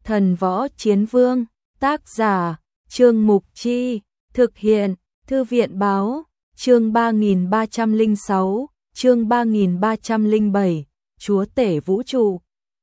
Thần Võ Chiến Vương, tác giả, Trương Mục Chi, thực hiện, Thư viện Báo, chương 3306, chương 3307, Chúa Tể Vũ Trụ.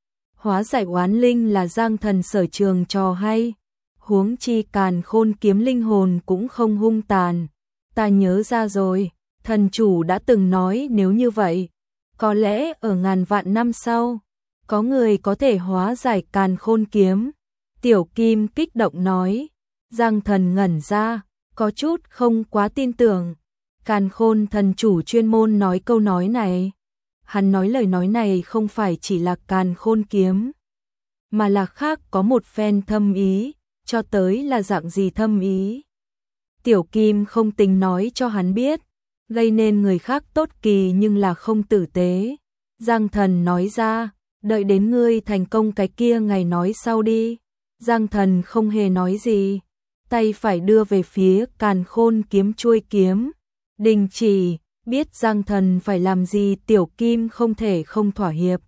Hóa giải oán linh là Giang Thần sở trường trò hay, huống chi Càn Khôn kiếm linh hồn cũng không hung tàn. Ta nhớ ra rồi, thần chủ đã từng nói nếu như vậy, có lẽ ở ngàn vạn năm sau, có người có thể hóa giải Càn Khôn kiếm. Tiểu Kim kích động nói. Giang Thần ngẩn ra, có chút không quá tin tưởng. Càn Khôn thần chủ chuyên môn nói câu nói này. Hắn nói lời nói này không phải chỉ là Càn Khôn kiếm, mà là khác có một phen thâm ý, cho tới là dạng gì thâm ý. Tiểu Kim không tính nói cho hắn biết, gây nên người khác tốt kỳ nhưng là không tử tế. Giang Thần nói ra, đợi đến ngươi thành công cái kia ngày nói sau đi. Giang Thần không hề nói gì, tay phải đưa về phía Càn Khôn kiếm chuôi kiếm. Đình chỉ, biết Giang Thần phải làm gì, Tiểu Kim không thể không thỏa hiệp.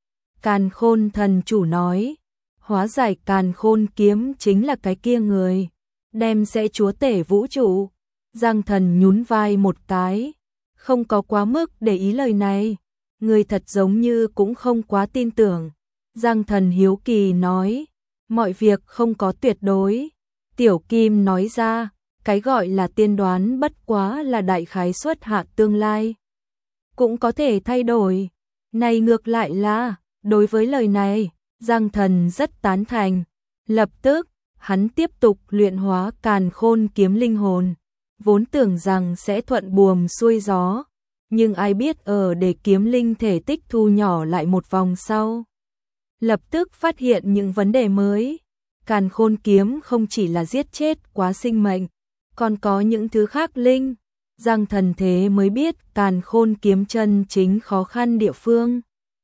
Càn Khôn thần chủ nói, hóa giải Càn Khôn kiếm chính là cái kia người, đem sẽ chúa tể vũ trụ. Giang Thần nhún vai một cái, không có quá mức để ý lời này, người thật giống như cũng không quá tin tưởng. Giang Thần hiếu kỳ nói, mọi việc không có tuyệt đối. Tiểu Kim nói ra, cái gọi là tiên đoán bất quá là đại khái suất hạ tương lai, cũng có thể thay đổi. Này ngược lại là, đối với lời này, Giang Thần rất tán thành. Lập tức, hắn tiếp tục luyện hóa Càn Khôn kiếm linh hồn, vốn tưởng rằng sẽ thuận buồm xuôi gió, nhưng ai biết ở để kiếm linh thể tích thu nhỏ lại một vòng sau, lập tức phát hiện những vấn đề mới. Càn Khôn kiếm không chỉ là giết chết quá sinh mệnh, còn có những thứ khác linh. Giang Thần thế mới biết Càn Khôn kiếm chân chính khó khăn địa phương.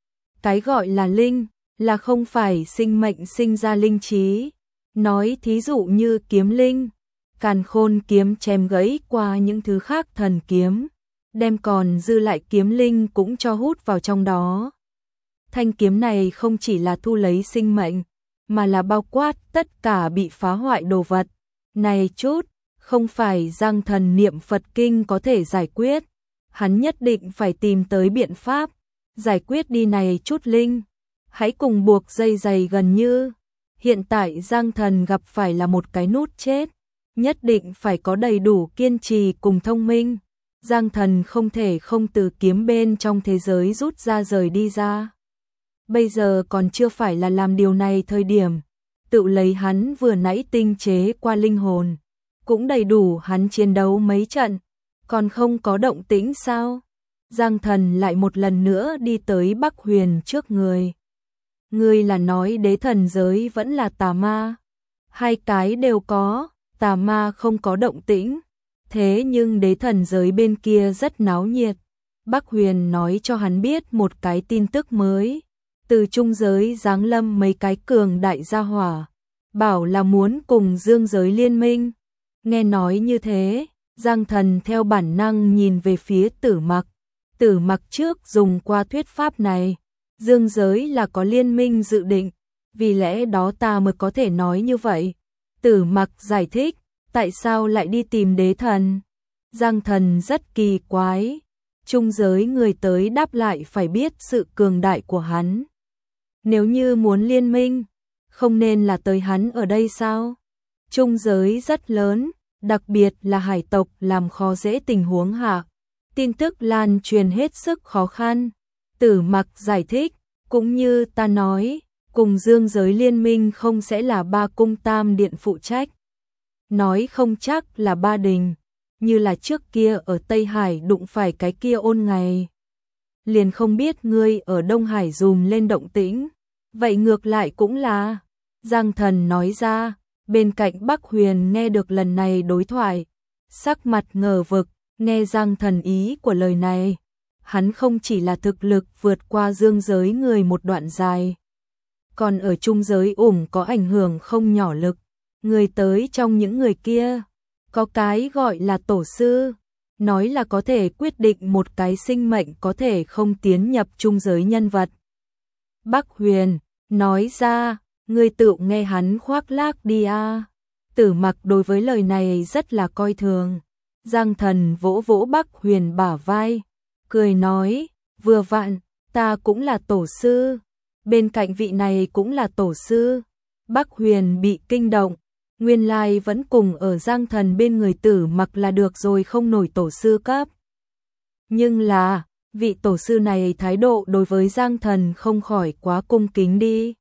Cái gọi là linh, là không phải sinh mệnh sinh ra linh trí. Nói thí dụ như kiếm linh, Càn Khôn kiếm chém gãy qua những thứ khác thần kiếm, đem còn dư lại kiếm linh cũng cho hút vào trong đó. Thanh kiếm này không chỉ là thu lấy sinh mệnh, mà là bao quát tất cả bị phá hoại đồ vật. Này chút, không phải Giang Thần niệm Phật kinh có thể giải quyết. Hắn nhất định phải tìm tới biện pháp, giải quyết đi này chút linh. Hãy cùng buộc dây dày gần như. Hiện tại Giang Thần gặp phải là một cái nút chết. Nhất định phải có đầy đủ kiên trì cùng thông minh. Giang Thần không thể không từ kiếm bên trong thế giới rút ra rời đi ra. Bây giờ còn chưa phải là làm điều này thời điểm. Tự lấy hắn vừa nãy tinh chế qua linh hồn, cũng đầy đủ hắn chiến đấu mấy trận, còn không có động tĩnh sao? Giang Thần lại một lần nữa đi tới Bắc Huyền trước người. Ngươi là nói đế thần giới vẫn là tà ma? Hai cái đều có, tà ma không có động tĩnh, thế nhưng đế thần giới bên kia rất náo nhiệt. Bắc Huyền nói cho hắn biết một cái tin tức mới. Từ trung giới giáng lâm mấy cái cường đại gia hỏa, bảo là muốn cùng dương giới liên minh. Nghe nói như thế, Giang Thần theo bản năng nhìn về phía Tử Mặc. Tử Mặc trước dùng qua thuyết pháp này, dương giới là có liên minh dự định, vì lẽ đó ta mới có thể nói như vậy. Tử Mặc giải thích, tại sao lại đi tìm đế thần? Giang Thần rất kỳ quái, trung giới người tới đáp lại phải biết sự cường đại của hắn. Nếu như muốn liên minh, không nên là tới hắn ở đây sao? Trung giới rất lớn, đặc biệt là hải tộc làm khó dễ tình huống hạ. Tin tức lan truyền hết sức khó khăn. Tử Mặc giải thích, cũng như ta nói, cùng dương giới liên minh không sẽ là ba cung tam điện phụ trách. Nói không chắc là ba đình, như là trước kia ở Tây Hải đụng phải cái kia ôn ngày. Liền không biết ngươi ở Đông Hải dùm lên động tĩnh. Vậy ngược lại cũng là, Giang Thần nói ra. Bên cạnh Bắc Huyền nghe được lần này đối thoại, sắc mặt ngờ vực, nghe Giang Thần ý của lời này. Hắn không chỉ là thực lực vượt qua dương giới người một đoạn dài, còn ở trung giới có ảnh hưởng không nhỏ lực. Người tới trong những người kia, có cái gọi là tổ sư, nói là có thể quyết định một cái sinh mệnh có thể không tiến nhập trung giới nhân vật. Bắc Huyền nói ra, Ngươi tự nghe hắn khoác lác đi a. Tử Mặc đối với lời này rất là coi thường. Giang Thần vỗ vỗ Bắc Huyền bả vai, cười nói, vừa vặn, ta cũng là tổ sư, bên cạnh vị này cũng là tổ sư. Bắc Huyền bị kinh động, nguyên lai vẫn cùng ở Giang Thần bên người Tử Mặc là được rồi, không nổi tổ sư cấp. Nhưng là, vị tổ sư này thái độ đối với Giang Thần không khỏi quá cung kính đi.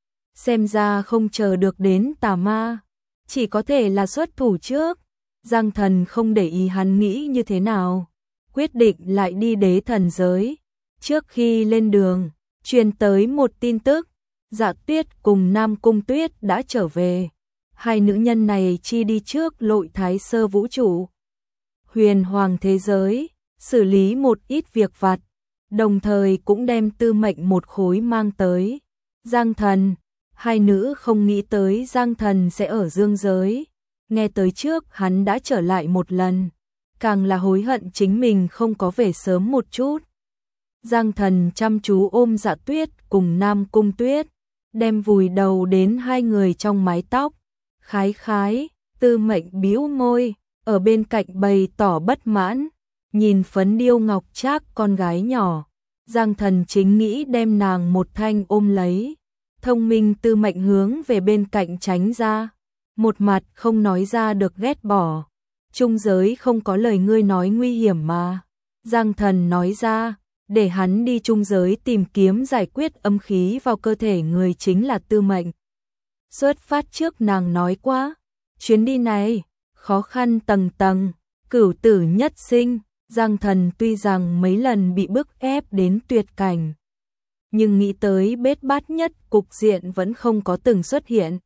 Xem ra không chờ được đến tà ma, chỉ có thể là xuất thủ trước. Giang Thần không để ý hắn nghĩ như thế nào, quyết định lại đi đế thần giới. Trước khi lên đường, truyền tới một tin tức, Dạ Tuyết cùng Nam Cung Tuyết đã trở về. Hai nữ nhân này chi đi trước lội thái sơ vũ trụ, huyền hoàng thế giới, xử lý một ít việc vặt, đồng thời cũng đem tư mệnh một khối mang tới. Giang Thần, hai nữ không nghĩ tới Giang Thần sẽ ở dương giới. Nghe tới trước hắn đã trở lại một lần, càng là hối hận chính mình không có về sớm một chút. Giang Thần chăm chú ôm Dạ Tuyết cùng Nam Cung Tuyết, đem vùi đầu đến hai người trong mái tóc. Khái khái, tư mệnh bĩu môi, ở bên cạnh bày tỏ bất mãn, nhìn phấn điêu ngọc trác con gái nhỏ. Giang Thần chính nghĩ đem nàng một thanh ôm lấy. Thông minh tư mệnh hướng về bên cạnh tránh ra, một mặt không nói ra được ghét bỏ. Trung giới không có lời ngươi nói nguy hiểm mà. Giang Thần nói ra, để hắn đi trung giới tìm kiếm giải quyết âm khí vào cơ thể người chính là tư mệnh. Xuất phát trước nàng nói quá, chuyến đi này, khó khăn tầng tầng, cửu tử nhất sinh. Giang Thần tuy rằng mấy lần bị bức ép đến tuyệt cảnh, nhưng nghĩ tới bết bát nhất cục diện vẫn không có từng xuất hiện.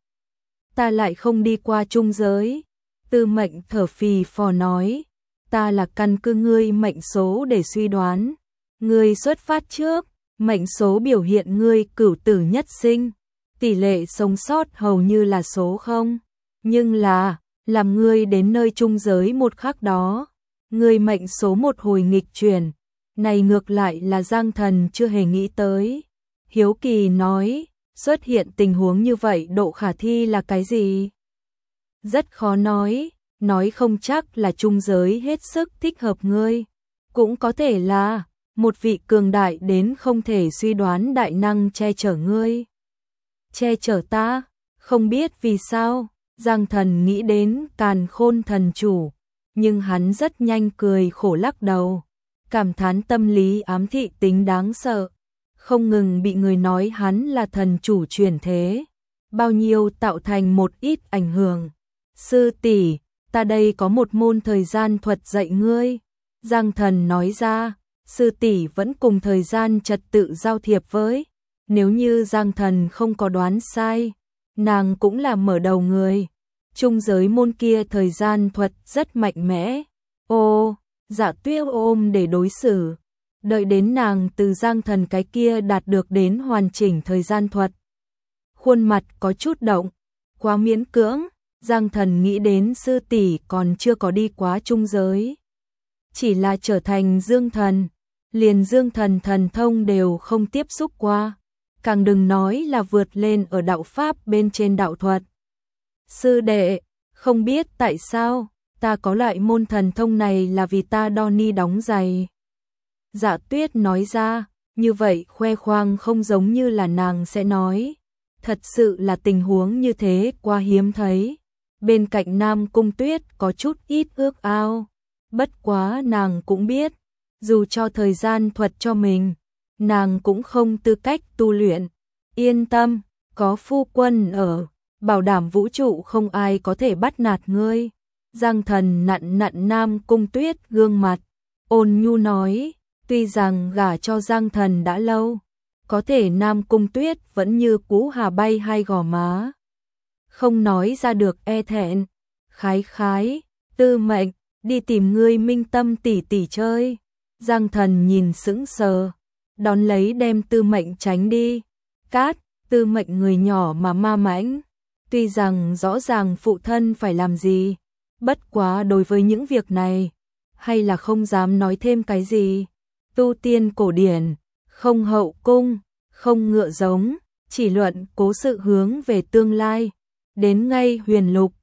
Ta lại không đi qua trung giới. Tư mệnh thở phì phò nói, ta là căn cứ ngươi mệnh số để suy đoán. Ngươi xuất phát trước, mệnh số biểu hiện ngươi cửu tử nhất sinh, tỷ lệ sống sót hầu như là số 0. Nhưng là, làm ngươi đến nơi trung giới một khắc đó, ngươi mệnh số một hồi nghịch chuyển. Này ngược lại là Giang Thần chưa hề nghĩ tới. Hiếu kỳ nói, xuất hiện tình huống như vậy độ khả thi là cái gì? Rất khó nói không chắc là trung giới hết sức thích hợp ngươi. Cũng có thể là một vị cường đại đến không thể suy đoán đại năng che chở ngươi. Che chở ta? Không biết vì sao, Giang Thần nghĩ đến Càn Khôn thần chủ, nhưng hắn rất nhanh cười khổ lắc đầu, cảm thán tâm lý ám thị tính đáng sợ. Không ngừng bị người nói hắn là thần chủ chuyển thế, bao nhiêu tạo thành một ít ảnh hưởng. Sư tỷ, ta đây có một môn thời gian thuật dạy ngươi. Giang Thần nói ra, sư tỷ vẫn cùng thời gian trật tự giao thiệp với. Nếu như Giang Thần không có đoán sai, nàng cũng là mở đầu người. Trung giới môn kia thời gian thuật rất mạnh mẽ. Ô, Dạ Tuyết ôm để đối xử. Đợi đến nàng từ Giang Thần cái kia đạt được đến hoàn chỉnh thời gian thuật, khuôn mặt có chút động, quá miễn cưỡng. Giang Thần nghĩ đến sư tỷ còn chưa có đi quá trung giới, chỉ là trở thành dương thần, liền dương thần thần thông đều không tiếp xúc qua, càng đừng nói là vượt lên ở đạo pháp bên trên đạo thuật. Sư đệ, không biết tại sao ta có loại môn thần thông này là vì ta đo ni đóng giày. Dạ Tuyết nói ra, như vậy khoe khoang không giống như là nàng sẽ nói. Thật sự là tình huống như thế quá hiếm thấy. Bên cạnh Nam Cung Tuyết có chút ít ước ao. Bất quá nàng cũng biết, dù cho thời gian thuật cho mình, nàng cũng không tư cách tu luyện. Yên tâm, có phu quân ở, bảo đảm vũ trụ không ai có thể bắt nạt ngươi. Giang Thần nặn nặn Nam Cung Tuyết gương mặt, ôn nhu nói. Tuy rằng gả cho Giang Thần đã lâu, có thể Nam Cung Tuyết vẫn như cũ hà bay hai gò má, không nói ra được e thẹn. Khái khái, tư mệnh, đi tìm ngươi Minh Tâm tỷ tỷ chơi. Giang Thần nhìn sững sờ, đón lấy đem tư mệnh tránh đi. Cát, tư mệnh người nhỏ mà ma mãnh, tuy rằng rõ ràng phụ thân phải làm gì, bất quá đối với những việc này, hay là không dám nói thêm cái gì. Tu tiên cổ điển, không hậu cung, không ngựa giống, chỉ luận cố sự hướng về tương lai. Đến ngay huyền lục,